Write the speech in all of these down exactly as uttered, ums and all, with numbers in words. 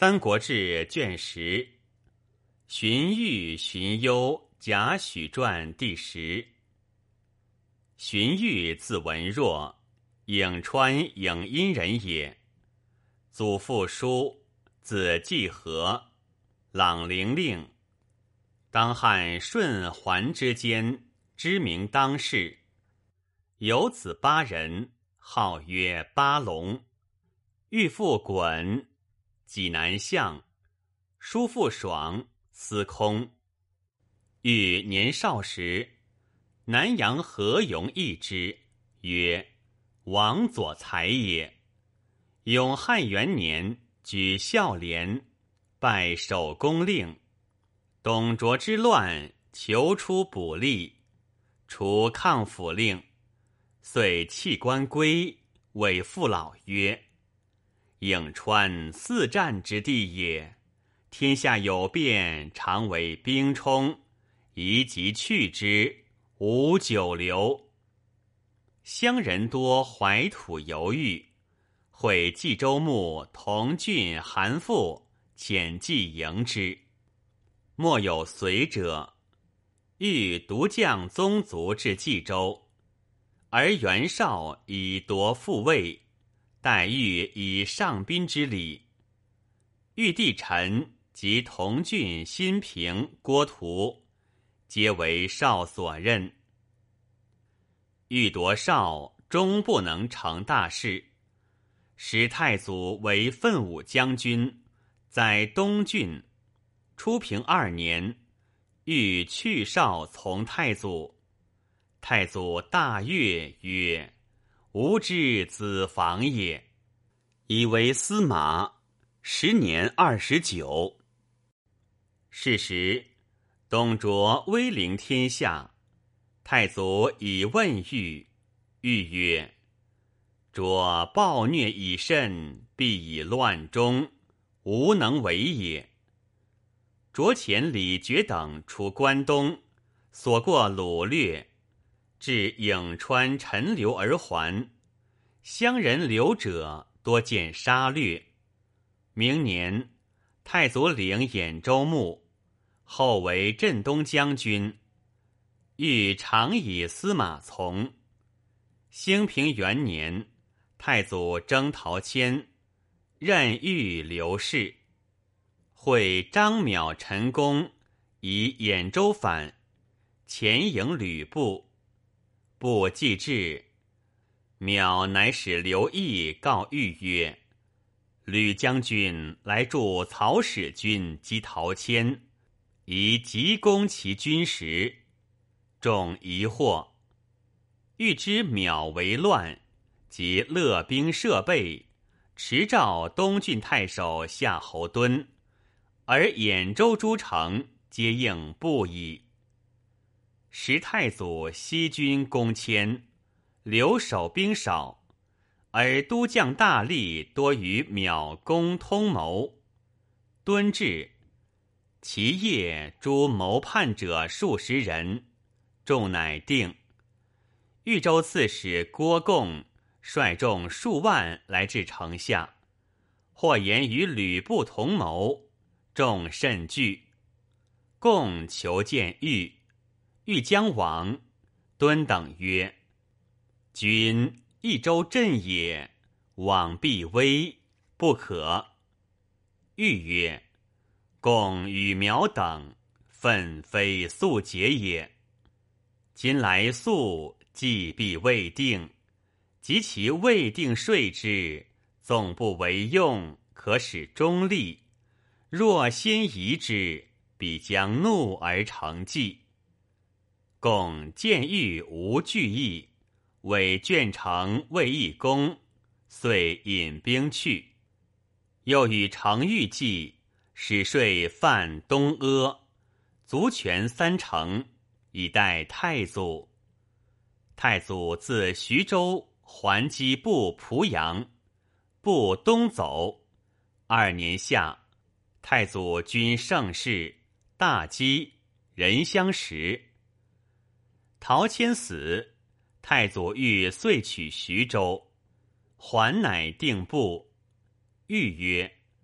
三国志》卷十，荀彧、荀攸贾诩传第十。荀彧字文若，颍川颍阴人也。祖父叔，字季和，朗陵令。当汉顺桓之间，知名当世。有子八人，号曰八龙。欲父衮，济南相；叔父爽，司空。欲年少时，南阳何勇议之，曰：王佐才也。永汉元年，举孝廉，拜守公令。董卓之乱，求出补吏，除抗府令，遂弃官归，谓父老曰：颍川四战之地也，天下有变，常为兵冲，宜即去之，无久留。乡人多怀土犹豫，会冀州牧同郡韩馥遣骑迎之，莫有随者。欲独将宗族至冀州，而袁绍以夺复位，待欲以上宾之礼。欲弟陈及同郡新平、郭图，皆为绍所任。欲夺绍，终不能成大事，使太祖为奋武将军，在东郡。初平二年，欲去绍从太祖。太祖大悦，曰：吾之子房也。以为司马，时年二十九。是时，董卓威临天下，太祖以问欲，欲曰：卓暴虐以甚，必以乱中，无能为也。卓遣李傕等出关东，所过掳掠，至颍川陈留而还。乡人留者多见杀掠。明年，太祖领兖州牧，后为镇东将军。欲常以司马从。兴平元年，太祖征陶谦，任豫留事。会张邈、陈宫以兖州反，前迎吕布。布既至，邈乃使刘毅告豫曰：吕将军来助曹使君击陶谦，宜急攻其军时。众疑惑。欲知邈为乱，即勒兵设备，持召东郡太守夏侯惇，而兖州诸城皆应不已。时太祖西军攻谦，留守兵少，而都将大力多与邈公通谋。惇至，其夜诛谋叛者数十人，众乃定。豫州刺史郭贡率众数万来至城下，或言与吕布同谋，众甚惧。贡求见豫，豫将往。惇等曰：君益州镇也，往必危，不可。豫曰：贡与邈等，愤非速捷也。今来速，计必未定，及其未定说之，纵不为用，可使中立。若先疑之，必将怒而成计。贡见豫无惧意，委鄄城卫懿公，遂引兵去。又与程昱计，使说犯东阿，卒权三城，以待太祖。太祖自徐州还击布濮阳，布东走。二年夏，太祖军盛世，大饥，人相食。陶谦死，太祖欲遂取徐州，还乃定布。豫曰：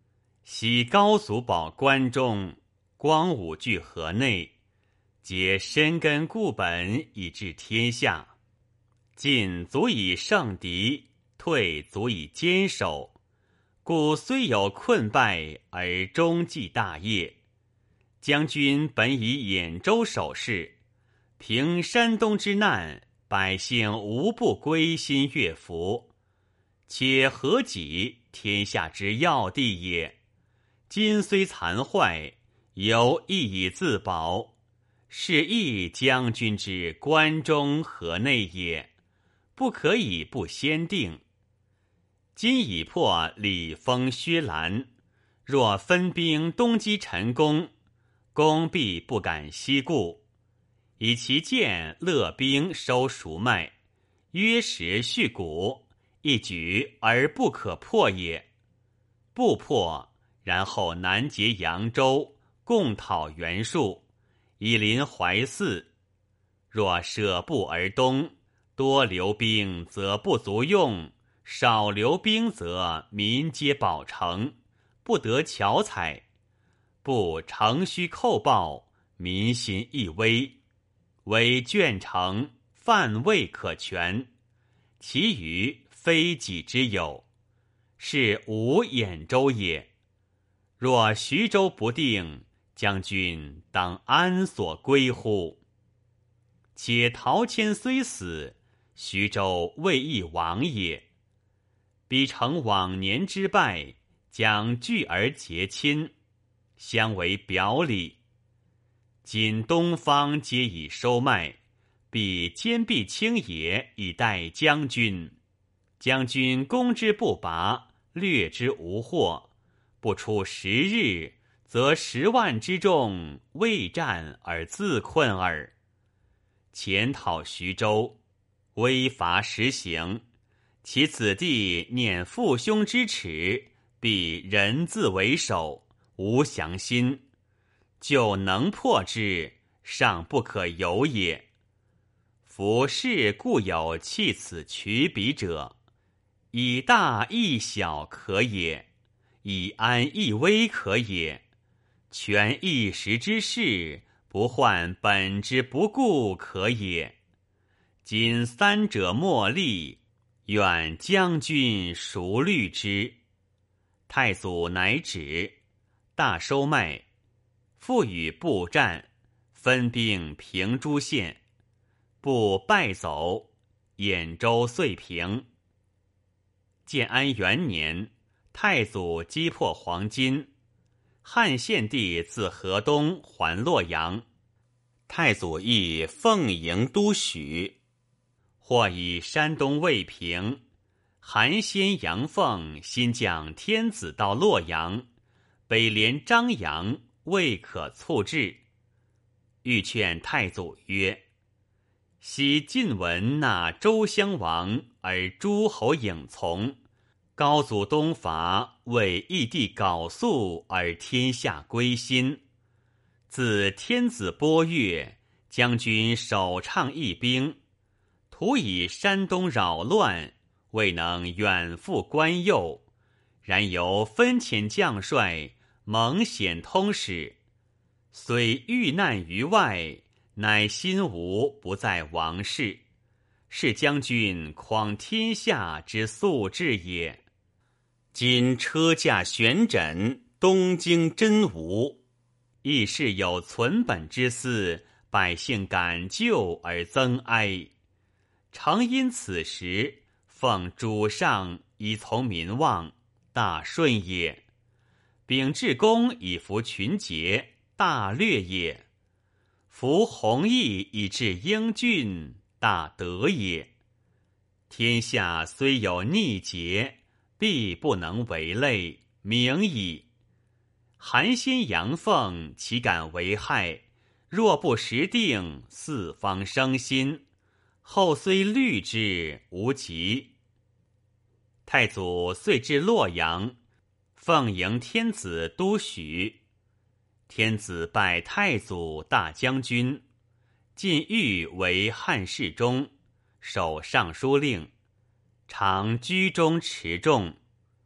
昔高祖保关中，光武据河内，皆深根固本以治天下。进足以胜敌，退足以坚守，故虽有困败，而终继大业。将军本以兖州守势，平山东之难，百姓无不归心悦服。且何己天下之要地也？今虽残坏，犹亦以自保，是亦将军之关中河内也，不可以不先定。今已破李丰薛兰，若分兵东击陈宫，公必不敢西顾，以其见勒兵收赎脉，约时续谷，一举而不可破也。不破，然后南结扬州，共讨袁术，以临淮泗。若舍步而东，多留兵则不足用，少留兵则民皆保城，不得巧采。不乘虚寇暴，民心亦危。唯卷城，犯未可全，其余非己之有，是无兖州也。若徐州不定，将军当安所归乎？且陶谦虽死，徐州未易亡也。彼承往年之败，将聚而结亲，相为表里。今东方皆已收麦，必坚壁清野以待将军。将军攻之不拔，略之无获，不出十日，则十万之众未战而自困耳。前讨徐州，威罚实行，其子弟念父兄之耻，必人自为首，无降心。就能破之，尚不可有也。夫事固有弃此取彼者，以大易小可也，以安易危可也。权一时之事，不患本之不顾可也。今三者莫立，愿将军熟虑之。太祖乃止，大收麦，复与部战，分兵平诸县，部败走，兖州遂平。建安元年，太祖击破黄巾，汉献帝自河东还洛阳，太祖亦奉迎都许。或以山东未平，韩先杨凤新将天子到洛阳，北连张扬，未可促至。欲劝太祖曰：昔晋闻纳周襄王而诸侯应从，高祖东伐，为义帝缟素而天下归心。自天子播越，将军首倡义兵，徒以山东扰乱，未能远赴关右，然由分遣将帅，蒙显通使，虽遇难于外，乃心无不在王室，是将军匡天下之素质也。今车驾悬枕，东京真无，亦是有存本之思，百姓感救而增哀。常因此时，奉主上以从民望，大顺也。秉至公以服群节，大略也。服弘毅以治英俊，大德也。天下虽有逆节，必不能为累，明矣。韩先阳奉岂敢为害？若不时定，四方生心，后虽虑之，无及。太祖遂至洛阳，奉迎天子都许。天子拜太祖大将军，晋誉为汉侍中，守尚书令，常居中持重。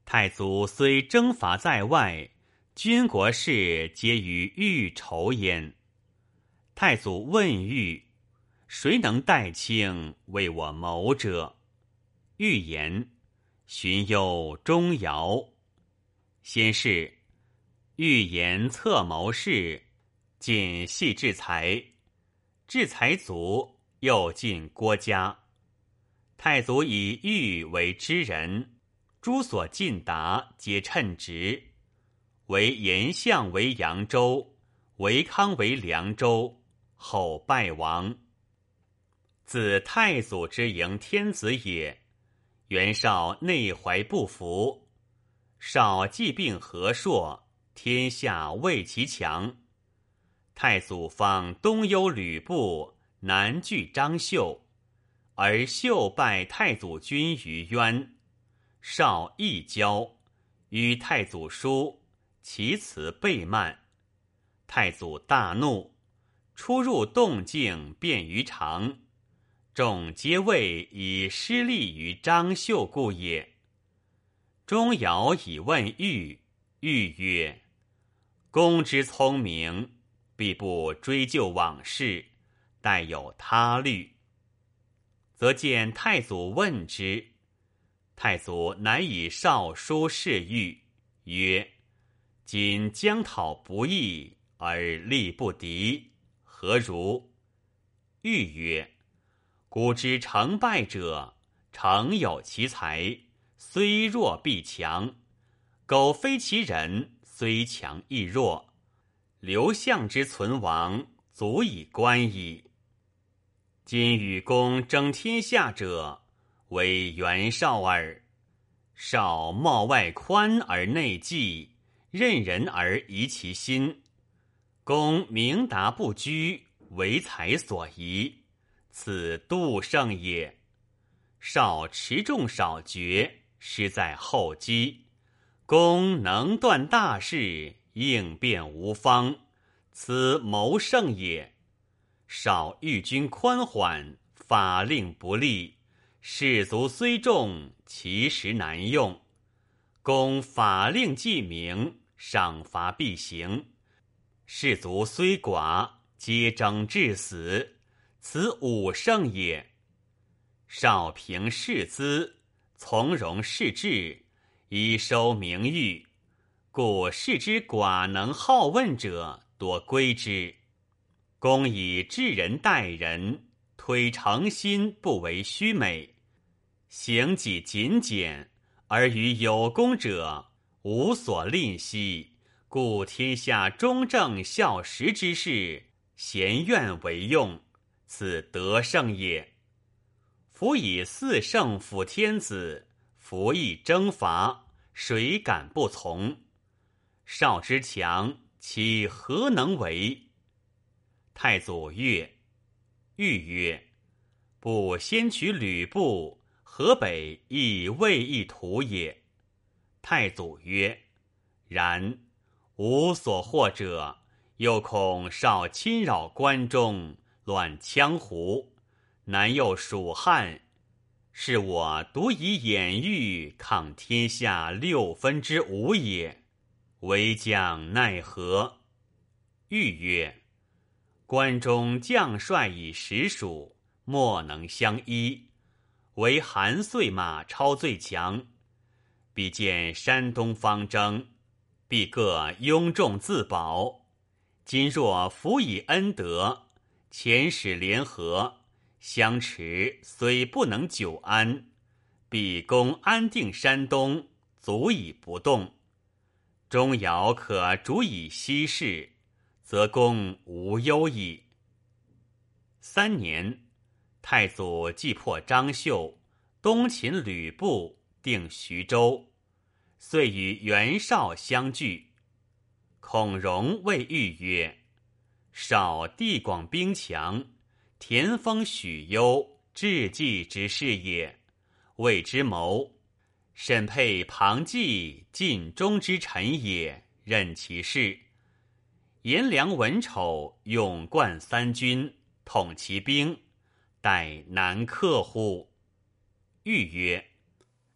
太祖虽征伐在外，军国事皆与豫筹焉。太祖问豫：谁能代卿为我谋者？豫言：荀攸、钟繇。先是，豫言策谋事，尽系制才，制才足，又进郭嘉。太祖以豫为知人，诸所进达皆称职，为颜相为扬州，韦康为凉州，后败亡。自太祖之迎天子也，袁绍内怀不服，绍既并和硕，天下为其强。太祖方东忧吕布，南拒张绣，而绣败太祖军于渊，绍亦交，与太祖书，其辞备慢。太祖大怒，出入动静便于常，众皆谓以失利于张绣故也。钟繇以问豫，豫曰：公之聪明，必不追究往事，待有他虑。则见太祖问之，太祖乃以诏书示豫，曰：今将讨不义，而力不敌，何如？豫曰：古之成败者，诚有其才，虽弱必强；苟非其人，虽强亦弱。刘项之存亡，足以观矣。今与公争天下者，为袁绍耳。绍貌外宽而内忌，任人而疑其心。公明达不拘，为才所宜，此度胜也。绍持重少决，失在后机。公能断大事，应变无方，此谋胜也。绍御军宽缓，法令不利，士卒虽众，其实难用。公法令既明，赏罚必行，士卒虽寡，皆争致死，此武胜也。绍平士资，从容士志，以收名誉，故士之寡能好问者，多归之。公以治人待人，推诚心不为虚美，行己谨简，而于有功者无所吝惜，故天下忠正孝实之士，咸愿为用，此德胜也。夫以四圣辅天子，服役征伐，谁敢不从？绍之强，其何能为？太祖曰：豫曰：不先取吕布，河北亦未易图也。太祖曰：然，吾所获者，又恐绍侵扰关中，乱羌胡，南诱蜀汉，是我独以掩御抗天下六分之五也，为将奈何？豫曰：关中将帅以实属，莫能相依，唯韩遂、马超最强。必见山东方争，必各拥众自保。今若辅以恩德，遣使联合，相持虽不能久安，必攻安定山东，足以不动。钟繇可主以息事，则公无忧矣。三年，太祖既破张绣，东擒吕布，定徐州，遂与袁绍相聚。孔融谓豫曰：绍地广兵强，田丰、许攸，智计之士也，谓之谋。审配庞纪，尽忠之臣也，任其事。颜良、文丑，勇冠三军，统其兵，待难克乎？豫曰：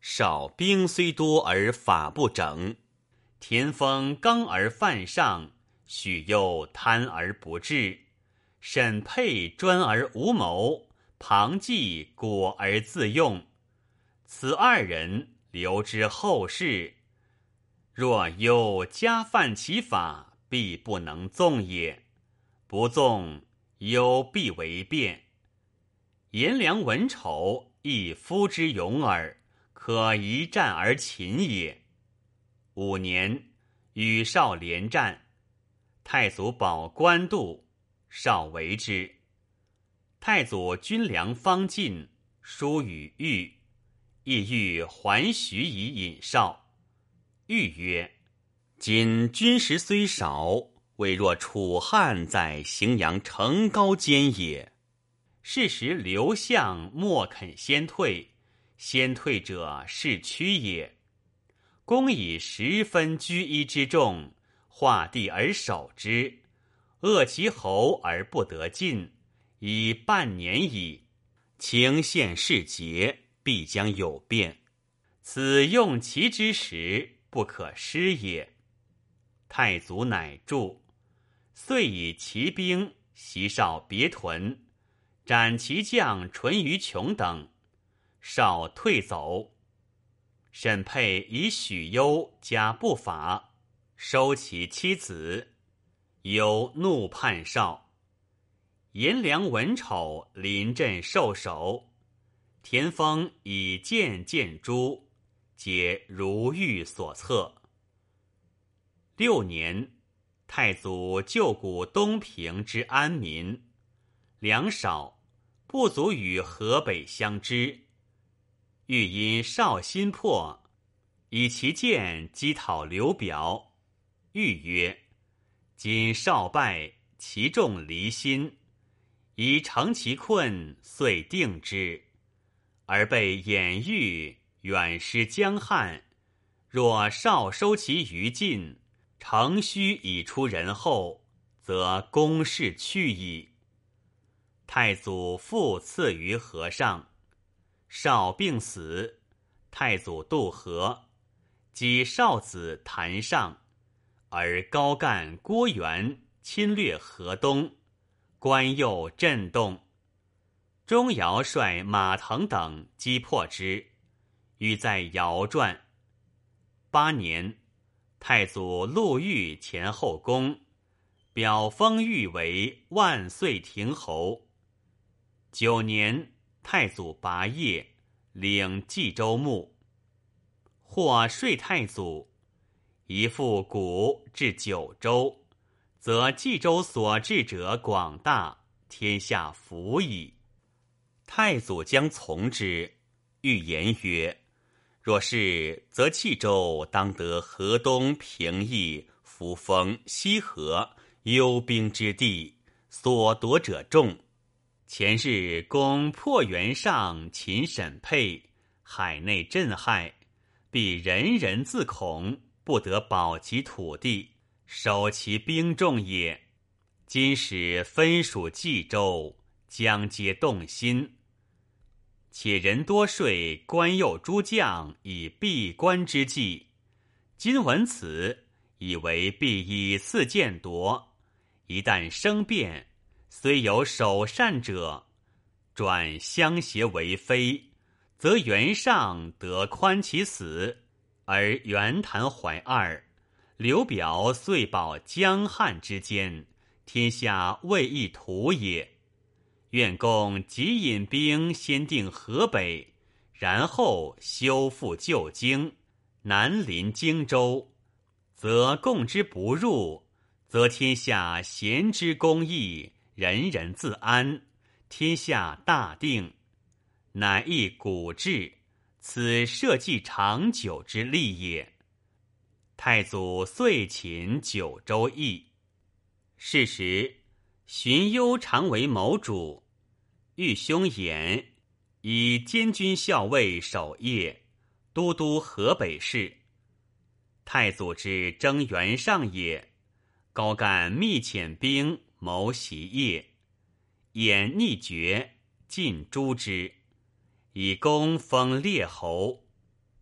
少兵虽多而法不整，田丰刚而犯上，许攸贪而不治，沈佩专而无谋，庞纪果而自用。此二人留之后世，若攸加犯其法，必不能纵也。不纵，攸必为变。颜良文丑亦夫之勇耳，可一战而擒也。五年，与少连战，太祖保官渡，少为之。太祖军粮方尽，书与豫，意欲还许以引少。豫曰：今军食虽少，未若楚汉在荥阳城高间也。是时刘项莫肯先退，先退者是屈也。公以十分居一之众，画地而守之，扼其喉而不得进，已半年矣。情县事节，必将有变。此用其之时，不可失也。太祖乃住，遂以骑兵袭少别屯，斩其将淳于琼等，少退走。沈佩以许攸加不法，收其妻子，攸怒叛少。颜良文丑临阵受首，田丰以剑见诸，皆如预所测。六年，太祖救古东平之安民，粮少，不足与河北相支。欲因少心魄，以其剑击讨刘表。欲曰：今少败，其众离心，宜成其困，遂定之。而被掩豫，远失江汉，若少收其余尽，乘虚以出人后，则攻势去矣。太祖复赐于河上，少病死，太祖渡河，击少子谭上，而高干郭元侵略河东，关右震动。钟繇率马腾等击破之，欲在尧传。八年，太祖陆豫前后宫，表封豫为万岁亭侯。九年，太祖拔业，领冀州牧。或说太祖，宜复古至九州，则冀州所治者广大，天下服矣。太祖将从之，欲言曰：若是，则冀州当得河东平邑、扶风、西河、幽兵之地，所夺者众。前日攻破袁尚，擒沈佩，海内震骇，必人人自恐，不得保其土地，守其兵众也。今使分属冀州，将皆动心。且人多说关右诸将以闭关之计，今闻此，以为必以次见夺。一旦生变，虽有首善者，转相胁为非，则袁尚得宽其死，而袁谭怀二，刘表遂保江汉之间，天下未易图也。愿公即引兵先定河北，然后修复旧京，南临荆州，则共之不入，则天下贤之公义，人人自安，天下大定，乃一古制，此社稷长久之利也。太祖遂擒九州邑。是时，荀攸常为谋主，豫兄衍以监军校尉守邺，都督河北事。太祖之征袁尚也，高干密遣兵谋袭邺，衍逆绝，尽诛之，以功封列侯。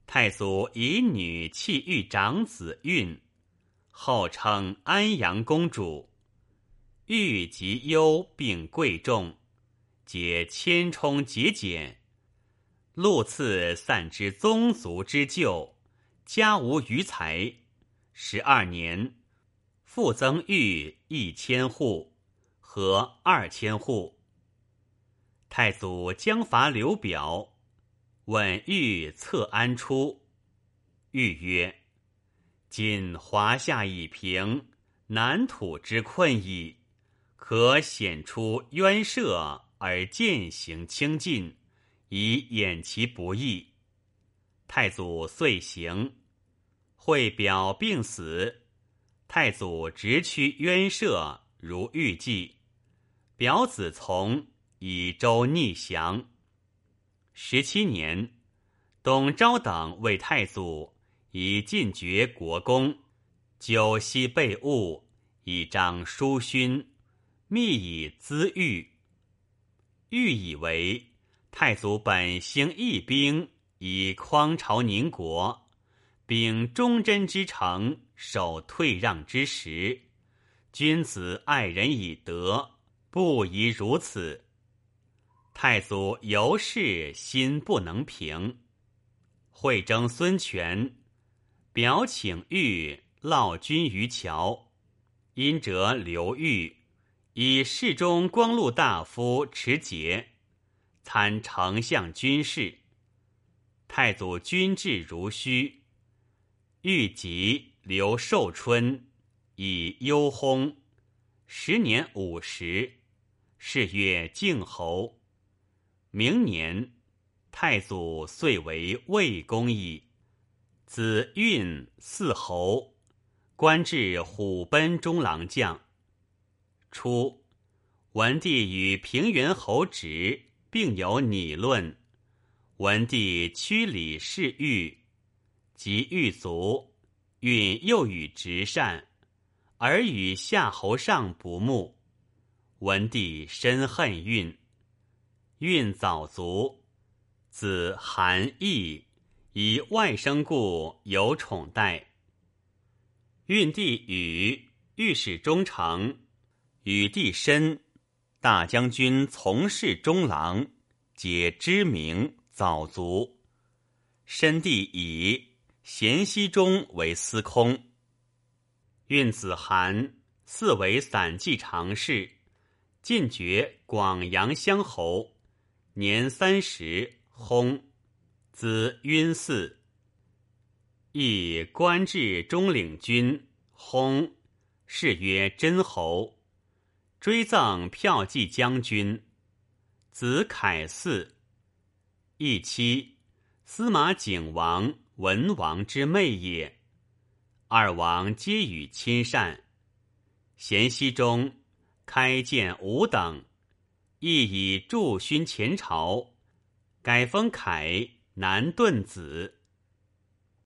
太祖以女弃玉长子运，后称安阳公主。玉及忧并贵重，皆谦充节俭，禄赐散之宗族之旧，家无余财。十二年，复增玉一千户，合二千户。太祖将伐刘表，问玉策安出？玉曰：今华夏已平，南土之困矣，可显出渊涉而渐行清进，以掩其不义。太祖遂行。会表病死，太祖直驱渊涉，如预计。表子从，以周逆降。十七年，董昭等为太祖，以进爵国公，久息备物，以彰书勋，密以资御。欲以为太祖本兴义兵，以匡朝宁国，秉忠贞之诚，守退让之实。君子爱人以德，不宜如此。太祖由是心不能平。会征孙权，表请玉劳军于桥，因折刘豫，以侍中光禄大夫持节，参丞相军事。太祖军制如虚。豫及刘寿春，以忧薨，时年五十，谥曰靖侯。明年，太祖遂为魏公矣。子运嗣侯，官至虎贲中郎将。初，文帝与平原侯直并有拟论，文帝屈礼侍御，及御卒，运又与直善，而与夏侯尚不睦。文帝深恨运，运早卒，子韩义以外甥故有宠待。运帝与御史中丞，与帝深，大将军从事中郎，皆知名，早卒。申帝以咸熙中为司空。运子韩嗣为散骑常侍，进爵广阳乡侯，年三十，薨。子晕嗣。亦官至中领军，薨，谥曰真侯，追赠骠骑将军。子凯嗣。义妻司马景王、文王之妹也。二王皆与亲善。咸熙中开建五等，亦以助勋前朝，改封凯南顿子。